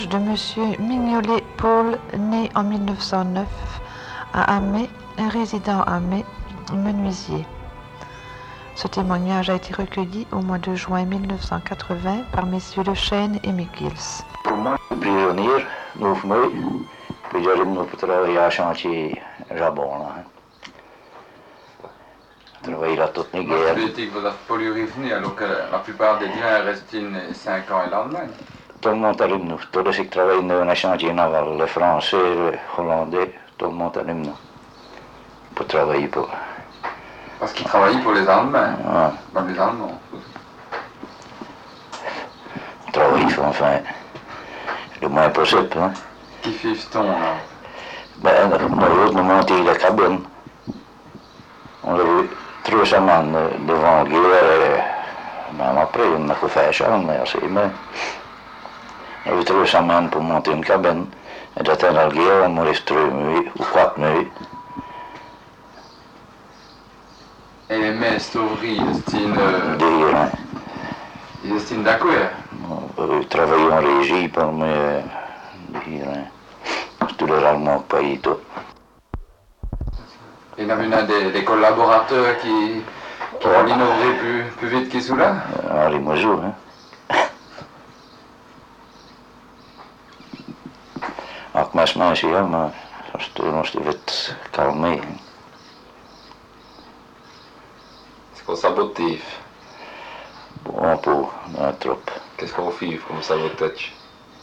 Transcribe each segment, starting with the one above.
De Monsieur Mignolet Paul, né en 1909 à Amé, résident à Amé, menuisier. Ce témoignage a été recueilli au mois de juin 1980 par messieurs Le Chêne et Mikils. Pour moi, prisonnier, nous fumons, puis j'arrive pour travailler à chantier Jabon. Travailler là toute la guerre. Det gick väl att polyrivni, alors que la plupart des liens restent 5 ans i Allemagne. Tout le monde allume nous. Tous ceux qui travaillent dans un chantier naval, les Français, les Hollandais, tout le monde allume nous. Pour travailler pour. Parce qu'ils travaillaient pour les Allemands. Ah. Pas les Allemands. Travailler, enfin, le moins possible. Hein. Qui fifton là? Ben, nous avons monté la cabine. On l'a vu 3 semaines devant la guerre. Même après, on n'a pas fait ça, merci. Mais on a eu 3 semaines pour monter une cabine. Et d'atteindre la guerre, on reste 3 nuits ou 4 nuits. Et les mest ouvriers, ils estiment d'accord. On travaille en régie pour me dire, tous les Allemands payent tout. Il y en a des collaborateurs qui vont innover plus vite qu'ils sont là. Henri Mouzou, hein. Ak mēs mācījām, on s'est vite calmé. C'est qu'on sabotage. Bon pour la troupe. Qu'est-ce qu'on fait comme sabotage?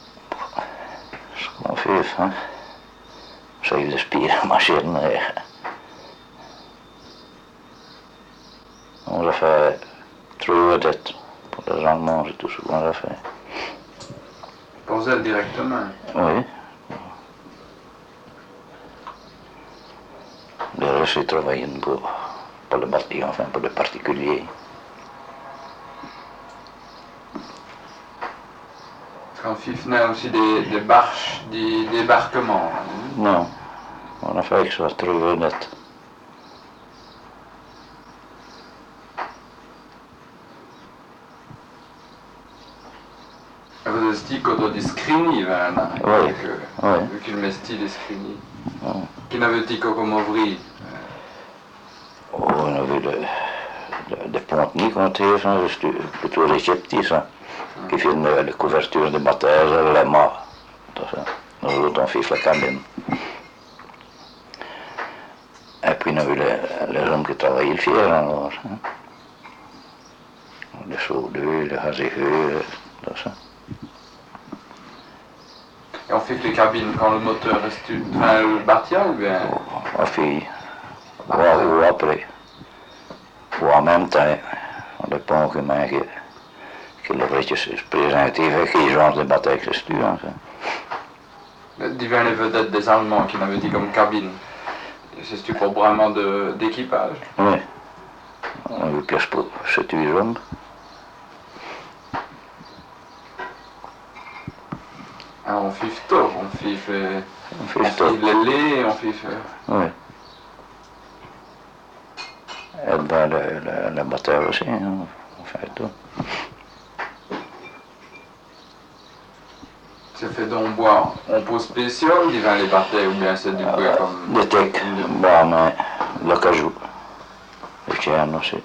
Ce qu'on fait, hein. Ça y est, spire, machine. On l'a fait 3 vedettes pour les Allemands, c'est tout ce qu'on a fait. Pour elle directement. Oui. Le reste, j'ai travaillé pour le bâtiment, enfin pour le particulier. Quand FIFNA aussi des barges, des débarquements. Non, on a fait que ça 3 vedettes. Vous avez dit qu'on doit screener, Oui. Vu qu'il met style screener. Oui. Qui n'avait dit comme ouvrier. Oh, on a vu des pontonniers qu'on tire, c'est plutôt les petits, ça, qui font la couverture de bataille, les mâts, tout ça. Nous autres, on fait la cabine. Et puis, on a vu les hommes qui travaillaient le fier, alors. Hein. Les soudeux, les haseheux, tout ça. Et on fait que les cabines quand le moteur reste le bâtiment ou bien? On fait, ou après. Ou en même temps, on dépend comment que le vrai se présente et qui genre de bataille que c'est enfin. Divers les vedettes des Allemands qui n'avaient dit comme cabine. C'est pour vraiment d'équipage. Oui. On a eu place pour 7-8 hommes. Alors on fif tout, on fif les laits, on fif... Oui. Et ben la bataille aussi, hein, on fait tout. C'est fait d'un bois en peau spéciale, divers les batailles ou bien c'est du bois comme... Des tecs, bois, mais le cajou. Le chien aussi.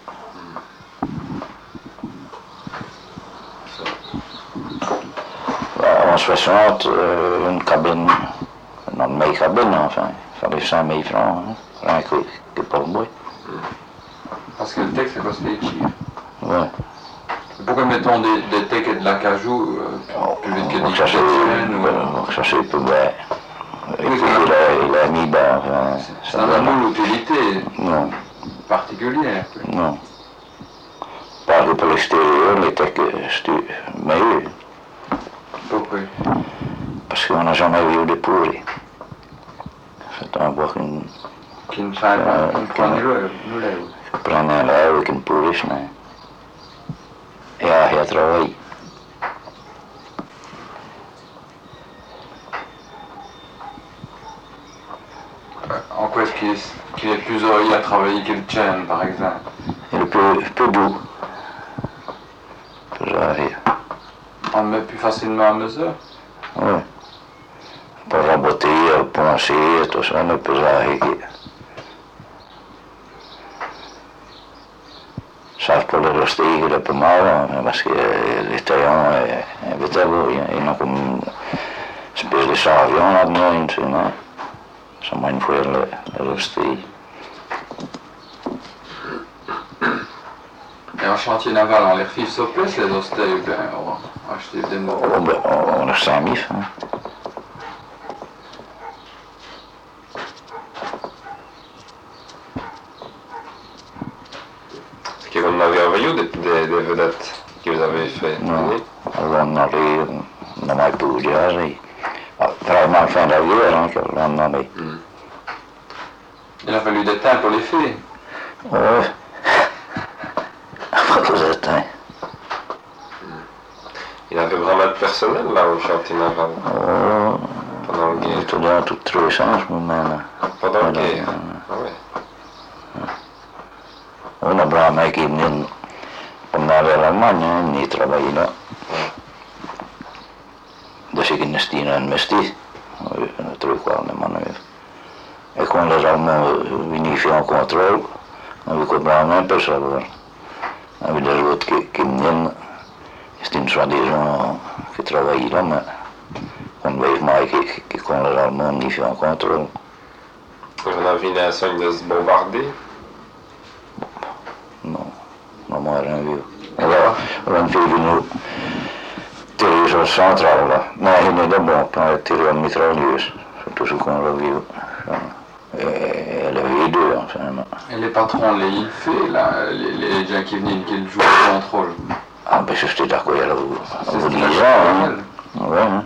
En 60, une cabine, non, une meilleure cabine, enfin, il fallait 5 000 francs, hein, rien que pour le bois. Parce que le texte, c'est pas ce qui est. Ouais. Pourquoi mettons des tecs et de l'acajou plus vite que des chênes ou... Ça c'est plus bien. Et puis il a mis bas, enfin... Ça n'a pas l'utilité particulière. Non. Pas que pour l'extérieur, les tecs, c'est meilleur. Pourquoi? Parce qu'on n'a jamais vu de pourri. C'est un bois qui ne fait pas, qui prend l'eau. Prendre l'eau et qui ne pourrisse, mais... Et à travailler. En quoi est-ce qu'il est plus heureux à travailler que le chêne, par exemple? Il est plus doux. Plus arrière. On le met plus facilement à mesure? Oui. Pour raboter, poncer, tout ça, le pesage. Ça, pour le rester, il est pas mal, parce que les taillants, ils ont comme une espèce de savion là-dedans, tu sais, ça m'a une fois le rester. Et en chantier naval, on les refait sur place, les hostés, ou bien on va acheter des nouveaux? On a 5000, hein. Est-ce que vous en avez envoyé des vedettes que vous avez fait Non, on a mai pu dire, vraiment fin de la guerre, hein, qu'on a mis. Il a fallu des temps pour les faire. Ouais. Pas que de temps. Il avait vraiment de personnel là au chantier naval pendant la guerre. Tout dans tout trois sens, maintenant. Pendant la guerre. Ah ouais. On a bra mec qui venait pour aller à l'Allemagne, il travaillait là. Da sig Nestina investi, jag tror kvar när man är. Jag kom där vi ni fick kontroll, när vi kom bra med personer. När vi där åt kimnen, Stin så des gens qui travaillent là, mais on veut mal qui kom där ni fick kontroll. Vous en avez une insigne de se bombarder? Non, non, moi rien vu. Alors, on fait une télévision centrale là. Mais il est d'abord pas télévision mitrailleuse, surtout ce qu'on a vu. Elle avait deux, enfin. Et les patrons, les fait, là, les gens qui venaient, qui jouent au contrôle. Ah, ben c'était d'accord, il y a vous disant, hein. Ouais, hein.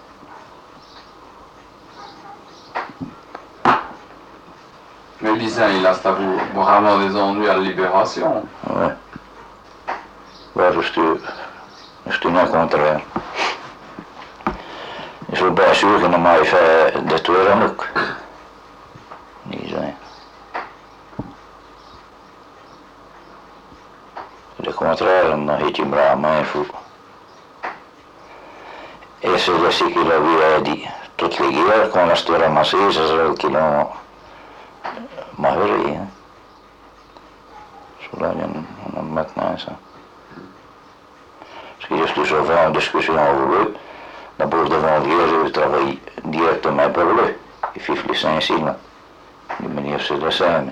Mais Lisan, il a vraiment des ennuis à la libération. Ouais. Ouais, c'était le contraire. Je suis bien sûr qu'il m'a fait détruire un look. Disons. Le contraire, on a été vraiment fou. Et c'est aussi qu'il avait dit, toutes les guerres qu'on a ramassées, c'est celles qui l'ont mahuré. Zodat on a maintenant ça. Parce que je suis souvent en discussion avec eux, d'abord devant le je travaille directement pour eux. Ils font les Saint-Cyr, de manière c'est la scène.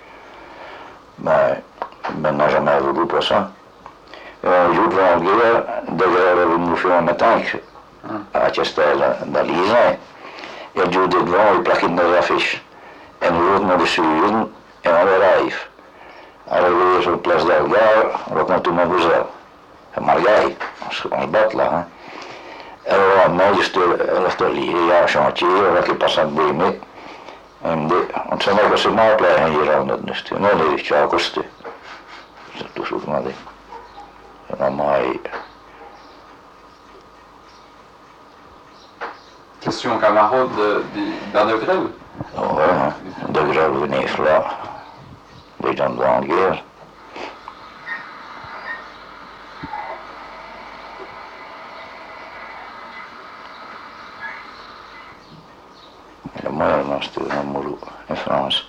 Mais maintenant jamais voulu pour ça. Et un jour devant le guerre, d'ailleurs, nous faisons un matin à Chester, dans l'Israël. Et le jour devant, il plaquait nos affiches. Et nous autres, nous les suivons et on les arrive. Arrivé sur la place d'Algar, on rencontre tout le monde à Margaille, on se bat là. Hein. Alors, moi, je suis lié à un chantier, qui passe à Bémé. Et me dit, on ne sait pas que c'est moi qui ai hier en notre nesté. Non, il est à côté. C'est tout ce qu'on m'a dit. Et moi, Question camarade d'Anne Grelle. ouais, hein. De Grelle venait là, les gens de la guerre. Et moi, je suis amoureux en France.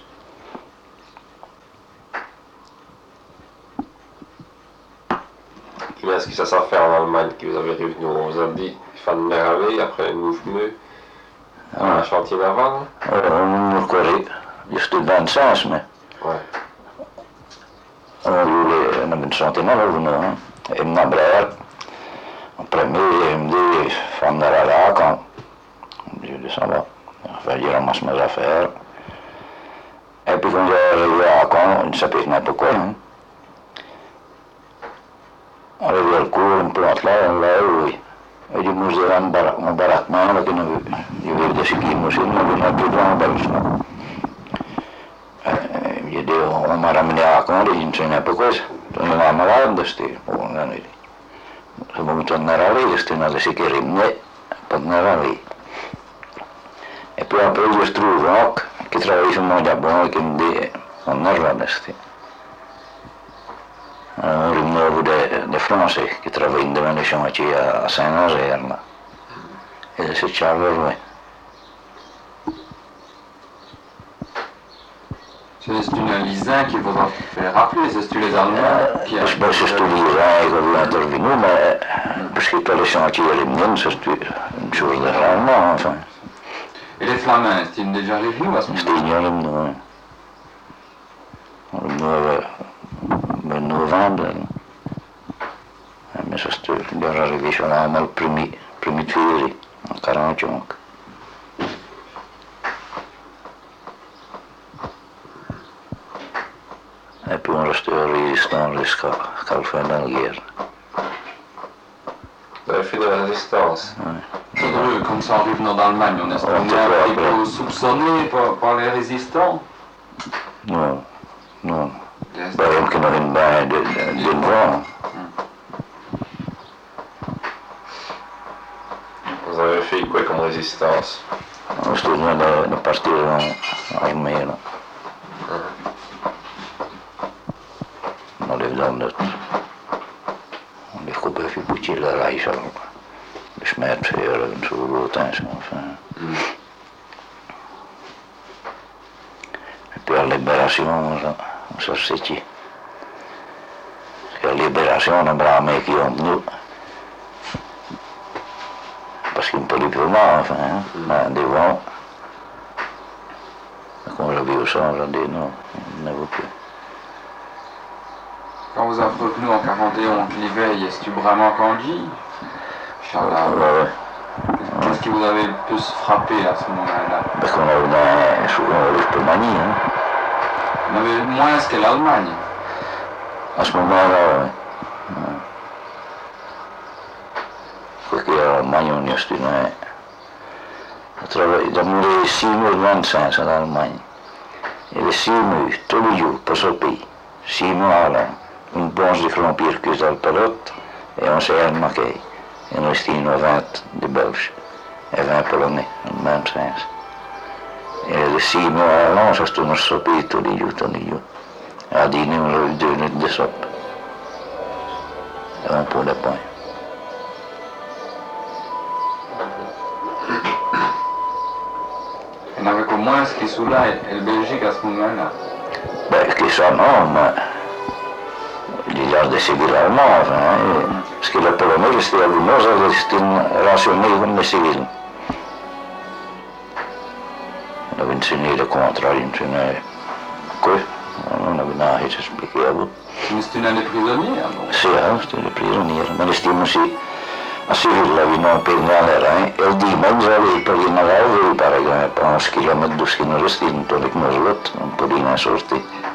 Mais est-ce que ça s'est fait en Allemagne que vous avez revenu? On vous a dit il fallait me après le mouvement à un chantier naval? On nous connaît, juste dans le sens, mais Ouais. on a une chantier naval, hein. Et mon frère, en premier, il me dit, il faut me aller là quand. Je dis, ça va. Il ramasse mes affaires. Et puis quand j'ai arrivé à Caen, il ne savait pas pourquoi. Hein. Arrivé le cours, on plante là, oui. Et du coup, j'ai un baraquement, là, qui je vais de ski, moi aussi, on n'a plus de baraquement. Il dit, on m'a ramené à Caen, il ne savait pas pourquoi. On m'a malade, c'était bon, là, il dit. Se voit tornare a lei, c'était una si che rimne, tornare a lei. E poi après, je trouve rock, qui travaille sur mon d'abord, qui me dit, on est là, c'était. Un rimne de Français, qui travaille devant les chantiers à Saint-Nazaire, là. Et c'est Charles, oui. C'est une Lisin qu'il faudra faire rappeler, c'est les Allemands qui C'est pas juste l'Iran qui a intervenu, mais parce que tous les chantiers éliminés, c'est une chose de rarement, enfin. Et les Flamands, est-ils déjà revenus à ce C'était moment-là? ignorant, en novembre. Mais ça, c'était déjà arrivé sur la le 1er février, en 1945. Et puis on restait résistant jusqu'à la fin de la guerre. Vous avez fait de la résistance. Comme ça, en revenant d'Allemagne, on est un petit peu soupçonné par les résistants. Non, non. Bah, il y a qui n'ont une bain de vent. Vous avez fait quoi comme résistance? On se tournait de partir en armée, là. On lève dans notre... On les coupe et puis le Reich, le Schmerzfeuer, en zo groot en zo. Et puis la libération, ça c'est la libération, on a bramé qui ont nous. Parce qu'il ne peut plus mal, enfin, mais devant, quand on l'a vu au sang, on a dit non, il ne veut plus. Quand vous avez retenu en 41 l'éveil, est-ce que vraiment Kandji? Ouais. Qu'est-ce qui vous avait le plus frappé à ce moment-là? Parce qu'on avait le Roumanie, hein. On avait moins que l'Allemagne. À ce moment-là, oui. Perché l'Allemagne on est studié. Da morire 6 mois de 25 en Allemagne. Et les 6 mois, tous les jours, pour ce pays. 6 mois là. Une branche de frontière qui est dans le pelote, et on s'est remarqué. Et nous étions 20 de Belges, et 20 Polonais, dans le même sens. Et les 6 mois là, on s'est tourné sur ce pays tous les jours. À dîner, on a eu 2 minutes de soupe. Et un pot de pain. Il n'y en avait qu'au moins ce qui est sous là et le Belgique à ce moment-là. Ben, che ça non, ma gli altri seguiranno, perché la Polonia stia luminosa resta razionale come civile. Non vi insegni le contrarie, insegni questo, non avevo niente spiegato. Mais c'est une année prisonnier, alors. Sì, c'était le prisonnier, ma le stiamo sì. A civile la vino per nell'era, e il di mezzo lì per il navale, pare che per 11 km 2 km resti, non po' di sorti.